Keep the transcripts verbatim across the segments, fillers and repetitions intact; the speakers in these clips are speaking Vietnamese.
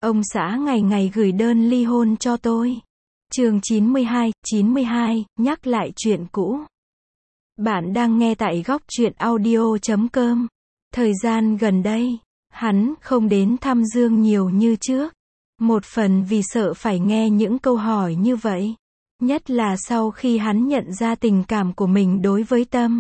Ông xã ngày ngày gửi đơn ly hôn cho tôi. Chương chín mươi hai, chín mươi hai, nhắc lại chuyện cũ. Bạn đang nghe tại góc truyện audio chấm com. Thời gian gần đây, hắn không đến thăm Dương nhiều như trước. Một phần vì sợ phải nghe những câu hỏi như vậy. Nhất là sau khi hắn nhận ra tình cảm của mình đối với Tâm.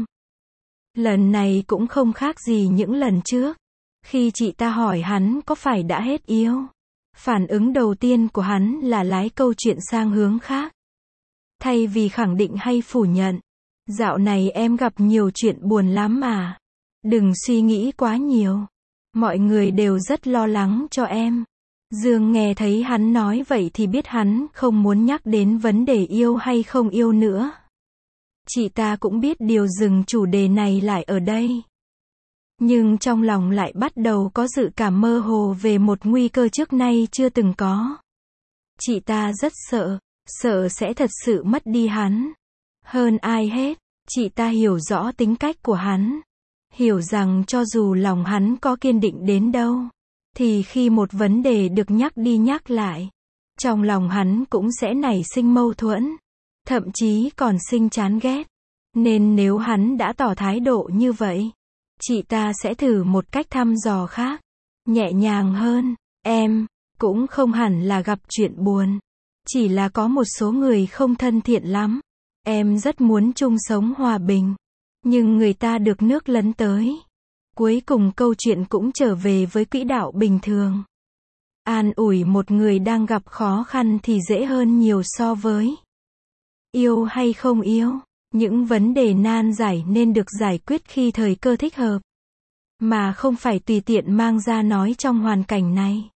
Lần này cũng không khác gì những lần trước. Khi chị ta hỏi hắn có phải đã hết yêu. Phản ứng đầu tiên của hắn là lái câu chuyện sang hướng khác. Thay vì khẳng định hay phủ nhận. Dạo này em gặp nhiều chuyện buồn lắm mà. Đừng suy nghĩ quá nhiều. Mọi người đều rất lo lắng cho em. Dương nghe thấy hắn nói vậy thì biết hắn không muốn nhắc đến vấn đề yêu hay không yêu nữa. Chị ta cũng biết điều dừng chủ đề này lại ở đây. Nhưng trong lòng lại bắt đầu có dự cảm mơ hồ về một nguy cơ trước nay chưa từng có. Chị ta rất sợ, sợ sẽ thật sự mất đi hắn. Hơn ai hết, chị ta hiểu rõ tính cách của hắn. Hiểu rằng cho dù lòng hắn có kiên định đến đâu, thì khi một vấn đề được nhắc đi nhắc lại, trong lòng hắn cũng sẽ nảy sinh mâu thuẫn, thậm chí còn sinh chán ghét. Nên nếu hắn đã tỏ thái độ như vậy, chị ta sẽ thử một cách thăm dò khác, nhẹ nhàng hơn. Em cũng không hẳn là gặp chuyện buồn, chỉ là có một số người không thân thiện lắm. Em rất muốn chung sống hòa bình, nhưng người ta được nước lấn tới. Cuối cùng câu chuyện cũng trở về với quỹ đạo bình thường. An ủi một người đang gặp khó khăn thì dễ hơn nhiều so với yêu hay không yêu. Những vấn đề nan giải nên được giải quyết khi thời cơ thích hợp, mà không phải tùy tiện mang ra nói trong hoàn cảnh này.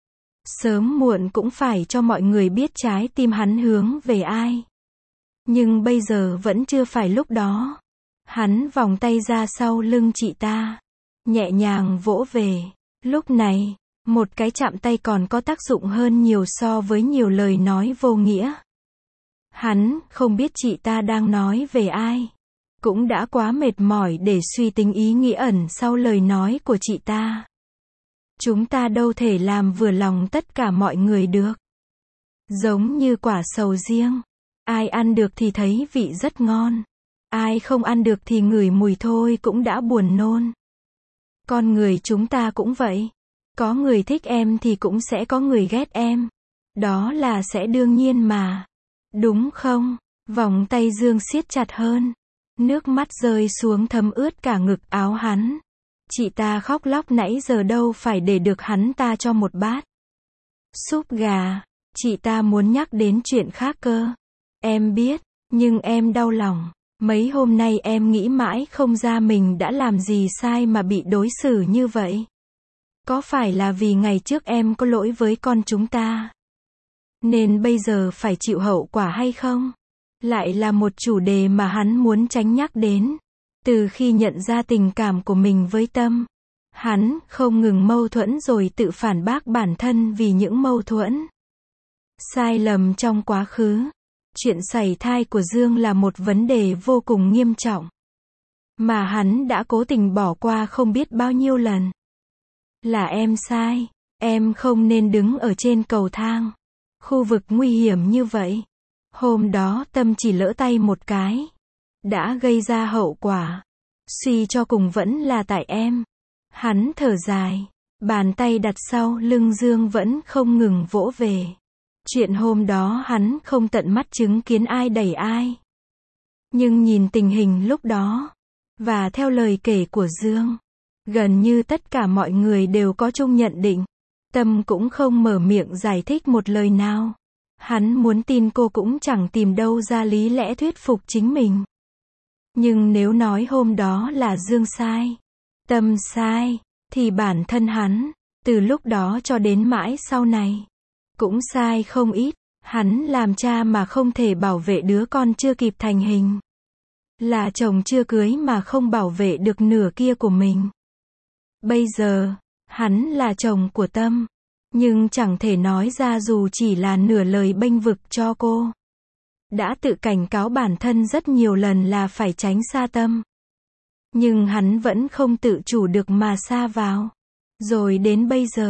Sớm muộn cũng phải cho mọi người biết trái tim hắn hướng về ai. Nhưng bây giờ vẫn chưa phải lúc đó. Hắn vòng tay ra sau lưng chị ta, nhẹ nhàng vỗ về. Lúc này, một cái chạm tay còn có tác dụng hơn nhiều so với nhiều lời nói vô nghĩa. Hắn không biết chị ta đang nói về ai. Cũng đã quá mệt mỏi để suy tính ý nghĩa ẩn sau lời nói của chị ta. Chúng ta đâu thể làm vừa lòng tất cả mọi người được. Giống như quả sầu riêng. Ai ăn được thì thấy vị rất ngon. Ai không ăn được thì ngửi mùi thôi cũng đã buồn nôn. Con người chúng ta cũng vậy. Có người thích em thì cũng sẽ có người ghét em. Đó là sẽ đương nhiên mà. Đúng không? Vòng tay Dương siết chặt hơn. Nước mắt rơi xuống thấm ướt cả ngực áo hắn. Chị ta khóc lóc nãy giờ đâu phải để được hắn ta cho một bát súp gà. Chị ta muốn nhắc đến chuyện khác cơ. Em biết, nhưng em đau lòng. Mấy hôm nay em nghĩ mãi không ra mình đã làm gì sai mà bị đối xử như vậy. Có phải là vì ngày trước em có lỗi với con chúng ta, nên bây giờ phải chịu hậu quả hay không? Lại là một chủ đề mà hắn muốn tránh nhắc đến. Từ khi nhận ra tình cảm của mình với Tâm, hắn không ngừng mâu thuẫn rồi tự phản bác bản thân vì những mâu thuẫn, sai lầm trong quá khứ. Chuyện sảy thai của Dương là một vấn đề vô cùng nghiêm trọng, mà hắn đã cố tình bỏ qua không biết bao nhiêu lần. Là em sai, em không nên đứng ở trên cầu thang, khu vực nguy hiểm như vậy. Hôm đó Tâm chỉ lỡ tay một cái, đã gây ra hậu quả. Suy cho cùng vẫn là tại em. Hắn thở dài, bàn tay đặt sau lưng Dương vẫn không ngừng vỗ về. Chuyện hôm đó hắn không tận mắt chứng kiến ai đẩy ai. Nhưng nhìn tình hình lúc đó, và theo lời kể của Dương, gần như tất cả mọi người đều có chung nhận định. Tâm cũng không mở miệng giải thích một lời nào. Hắn muốn tin cô cũng chẳng tìm đâu ra lý lẽ thuyết phục chính mình. Nhưng nếu nói hôm đó là Dương sai, Tâm sai, thì bản thân hắn, từ lúc đó cho đến mãi sau này, cũng sai không ít. Hắn làm cha mà không thể bảo vệ đứa con chưa kịp thành hình. Là chồng chưa cưới mà không bảo vệ được nửa kia của mình. Bây giờ, hắn là chồng của Tâm, nhưng chẳng thể nói ra dù chỉ là nửa lời bênh vực cho cô. Đã tự cảnh cáo bản thân rất nhiều lần là phải tránh xa Tâm. Nhưng hắn vẫn không tự chủ được mà sa vào. Rồi đến bây giờ,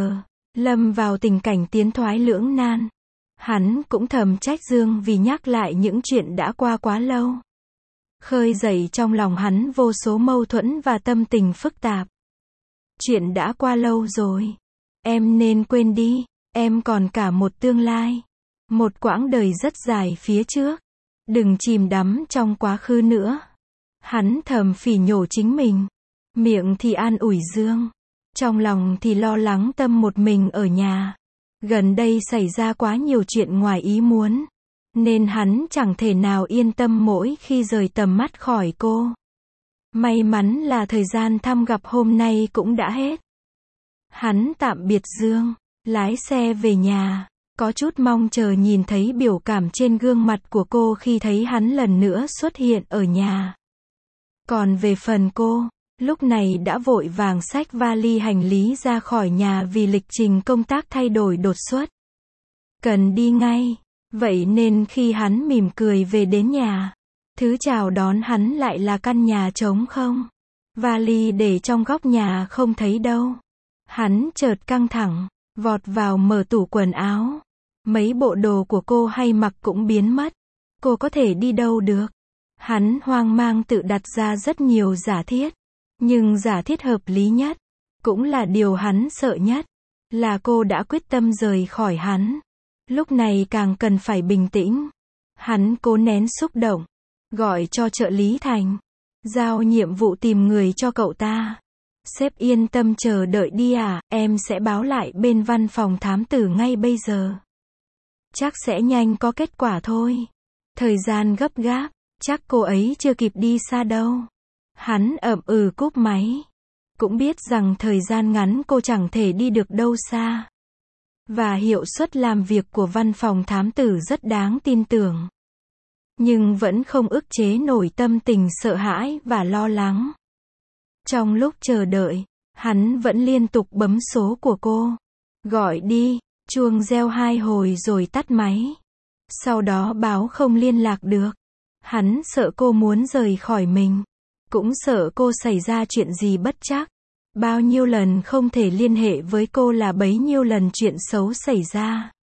lâm vào tình cảnh tiến thoái lưỡng nan. Hắn cũng thầm trách Dương vì nhắc lại những chuyện đã qua quá lâu. Khơi dậy trong lòng hắn vô số mâu thuẫn và tâm tình phức tạp. Chuyện đã qua lâu rồi. Em nên quên đi, em còn cả một tương lai. Một quãng đời rất dài phía trước. Đừng chìm đắm trong quá khứ nữa. Hắn thầm phỉ nhổ chính mình. Miệng thì an ủi Dương. Trong lòng thì lo lắng Tâm một mình ở nhà. Gần đây xảy ra quá nhiều chuyện ngoài ý muốn. Nên hắn chẳng thể nào yên tâm mỗi khi rời tầm mắt khỏi cô. May mắn là thời gian thăm gặp hôm nay cũng đã hết. Hắn tạm biệt Dương, lái xe về nhà, có chút mong chờ nhìn thấy biểu cảm trên gương mặt của cô khi thấy hắn lần nữa xuất hiện ở nhà. Còn về phần cô, lúc này đã vội vàng xách vali hành lý ra khỏi nhà vì lịch trình công tác thay đổi đột xuất. Cần đi ngay, vậy nên khi hắn mỉm cười về đến nhà, thứ chào đón hắn lại là căn nhà trống không. Vali để trong góc nhà không thấy đâu. Hắn chợt căng thẳng, vọt vào mở tủ quần áo. Mấy bộ đồ của cô hay mặc cũng biến mất. Cô có thể đi đâu được? Hắn hoang mang tự đặt ra rất nhiều giả thiết. Nhưng giả thiết hợp lý nhất, cũng là điều hắn sợ nhất, là cô đã quyết tâm rời khỏi hắn. Lúc này càng cần phải bình tĩnh. Hắn cố nén xúc động, gọi cho trợ lý Thành, giao nhiệm vụ tìm người cho cậu ta. Sếp yên tâm chờ đợi đi à, em sẽ báo lại bên văn phòng thám tử ngay bây giờ. Chắc sẽ nhanh có kết quả thôi. Thời gian gấp gáp, chắc cô ấy chưa kịp đi xa đâu. Hắn ậm ừ cúp máy. Cũng biết rằng thời gian ngắn cô chẳng thể đi được đâu xa. Và hiệu suất làm việc của văn phòng thám tử rất đáng tin tưởng. Nhưng vẫn không ức chế nổi tâm tình sợ hãi và lo lắng. Trong lúc chờ đợi, hắn vẫn liên tục bấm số của cô. Gọi đi, chuông reo hai hồi rồi tắt máy. Sau đó báo không liên lạc được. Hắn sợ cô muốn rời khỏi mình. Cũng sợ cô xảy ra chuyện gì bất trắc. Bao nhiêu lần không thể liên hệ với cô là bấy nhiêu lần chuyện xấu xảy ra.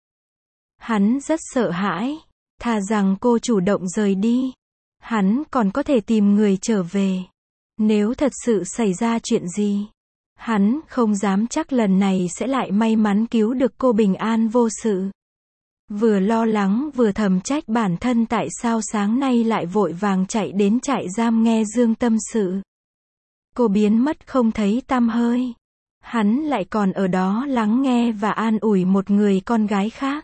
Hắn rất sợ hãi. Thà rằng cô chủ động rời đi. Hắn còn có thể tìm người trở về. Nếu thật sự xảy ra chuyện gì, hắn không dám chắc lần này sẽ lại may mắn cứu được cô bình an vô sự. Vừa lo lắng vừa thầm trách bản thân tại sao sáng nay lại vội vàng chạy đến trại giam nghe Dương tâm sự. Cô biến mất không thấy tăm hơi. Hắn lại còn ở đó lắng nghe và an ủi một người con gái khác.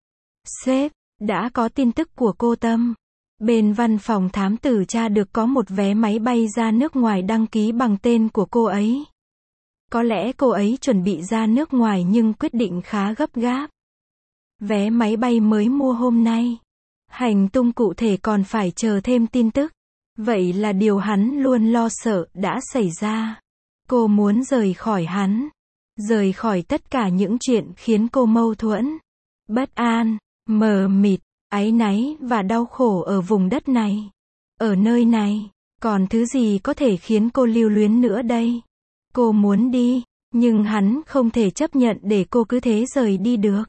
Sếp, đã có tin tức của cô Tâm. Bên văn phòng thám tử tra được có một vé máy bay ra nước ngoài đăng ký bằng tên của cô ấy. Có lẽ cô ấy chuẩn bị ra nước ngoài nhưng quyết định khá gấp gáp. Vé máy bay mới mua hôm nay. Hành tung cụ thể còn phải chờ thêm tin tức. Vậy là điều hắn luôn lo sợ đã xảy ra. Cô muốn rời khỏi hắn. Rời khỏi tất cả những chuyện khiến cô mâu thuẫn, bất an, mờ mịt, áy náy và đau khổ ở vùng đất này. Ở nơi này, còn thứ gì có thể khiến cô lưu luyến nữa đây? Cô muốn đi, nhưng hắn không thể chấp nhận để cô cứ thế rời đi được.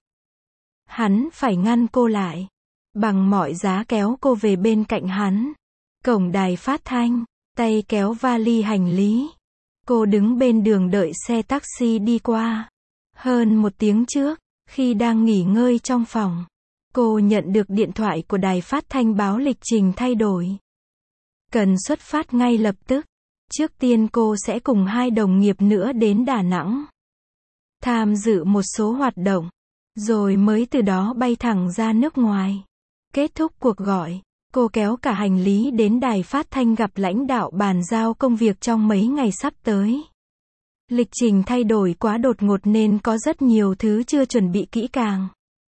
Hắn phải ngăn cô lại. Bằng mọi giá kéo cô về bên cạnh hắn. Cổng đài phát thanh, tay kéo vali hành lý. Cô đứng bên đường đợi xe taxi đi qua. Hơn một tiếng trước, khi đang nghỉ ngơi trong phòng, cô nhận được điện thoại của đài phát thanh báo lịch trình thay đổi. Cần xuất phát ngay lập tức. Trước tiên cô sẽ cùng hai đồng nghiệp nữa đến Đà Nẵng. Tham dự một số hoạt động. Rồi mới từ đó bay thẳng ra nước ngoài. Kết thúc cuộc gọi, cô kéo cả hành lý đến đài phát thanh gặp lãnh đạo bàn giao công việc trong mấy ngày sắp tới. Lịch trình thay đổi quá đột ngột nên có rất nhiều thứ chưa chuẩn bị kỹ càng.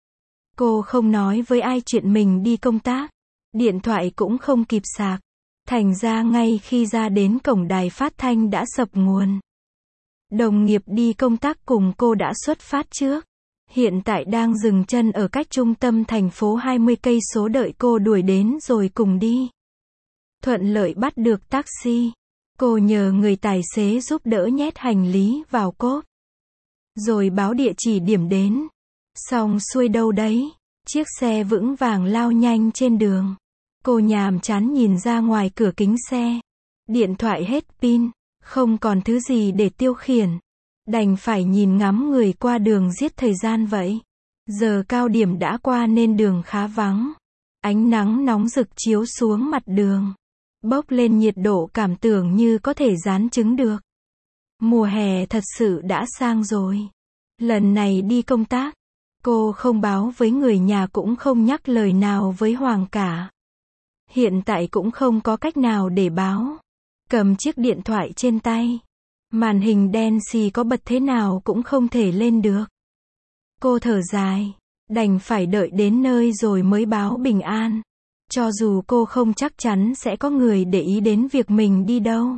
Cô không nói với ai chuyện mình đi công tác. Điện thoại cũng không kịp sạc. Thành ra ngay khi ra đến cổng đài phát thanh đã sập nguồn. Đồng nghiệp đi công tác cùng cô đã xuất phát trước. Hiện tại đang dừng chân ở cách trung tâm thành phố hai mươi cây số đợi cô đuổi đến rồi cùng đi. Thuận lợi bắt được taxi. Cô nhờ người tài xế giúp đỡ nhét hành lý vào cốp. rồi báo địa chỉ điểm đến. Xong xuôi đâu đấy, chiếc xe vững vàng lao nhanh trên đường. Cô nhàm chán nhìn ra ngoài cửa kính xe. Điện thoại hết pin, không còn thứ gì để tiêu khiển. Đành phải nhìn ngắm người qua đường giết thời gian vậy. Giờ cao điểm đã qua nên đường khá vắng. Ánh nắng nóng rực chiếu xuống mặt đường. Bốc lên nhiệt độ cảm tưởng như có thể rán trứng được. Mùa hè thật sự đã sang rồi. Lần này đi công tác, cô không báo với người nhà cũng không nhắc lời nào với Hoàng cả. Hiện tại cũng không có cách nào để báo. Cầm chiếc điện thoại trên tay. Màn hình đen xì có bật thế nào cũng không thể lên được. Cô thở dài, đành phải đợi đến nơi rồi mới báo bình an. Cho dù cô không chắc chắn sẽ có người để ý đến việc mình đi đâu.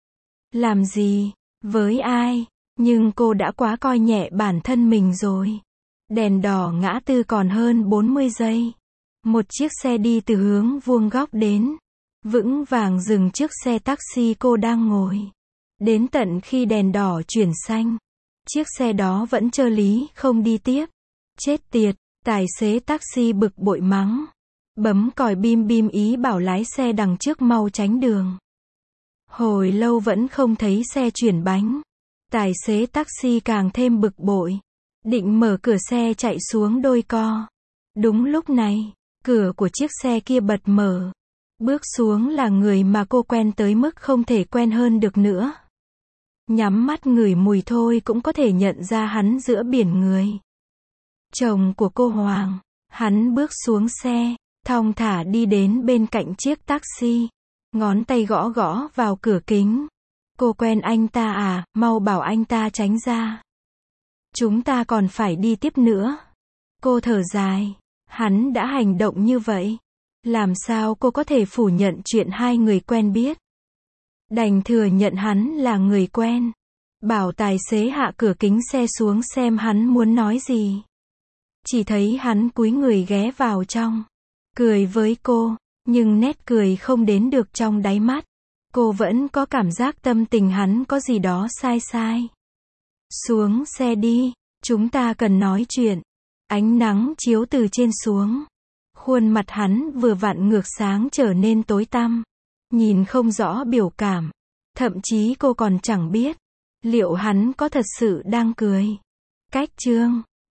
Làm gì, với ai, nhưng cô đã quá coi nhẹ bản thân mình rồi. Đèn đỏ ngã tư còn hơn bốn mươi giây. Một chiếc xe đi từ hướng vuông góc đến. Vững vàng dừng trước xe taxi cô đang ngồi. Đến tận khi đèn đỏ chuyển xanh. Chiếc xe đó vẫn trơ lý không đi tiếp. Chết tiệt, tài xế taxi bực bội mắng. Bấm còi bim bim ý bảo lái xe đằng trước mau tránh đường. Hồi lâu vẫn không thấy xe chuyển bánh. Tài xế taxi càng thêm bực bội. Định mở cửa xe chạy xuống đôi co. Đúng lúc này, cửa của chiếc xe kia bật mở. Bước xuống là người mà cô quen tới mức không thể quen hơn được nữa. Nhắm mắt ngửi mùi thôi cũng có thể nhận ra hắn giữa biển người. Chồng của cô Hoàng. Hắn bước xuống xe, thong thả đi đến bên cạnh chiếc taxi. Ngón tay gõ gõ vào cửa kính. Cô quen anh ta à, mau bảo anh ta tránh ra. Chúng ta còn phải đi tiếp nữa. Cô thở dài. Hắn đã hành động như vậy. Làm sao cô có thể phủ nhận chuyện hai người quen biết. Đành thừa nhận hắn là người quen. Bảo tài xế hạ cửa kính xe xuống xem hắn muốn nói gì. Chỉ thấy hắn cúi người ghé vào trong. Cười với cô, nhưng nét cười không đến được trong đáy mắt. Cô vẫn có cảm giác tâm tình hắn có gì đó sai sai. Xuống xe đi, chúng ta cần nói chuyện. Ánh nắng chiếu từ trên xuống. Khuôn mặt hắn vừa vặn ngược sáng trở nên tối tăm. Nhìn không rõ biểu cảm. Thậm chí cô còn chẳng biết liệu hắn có thật sự đang cười. Cách chương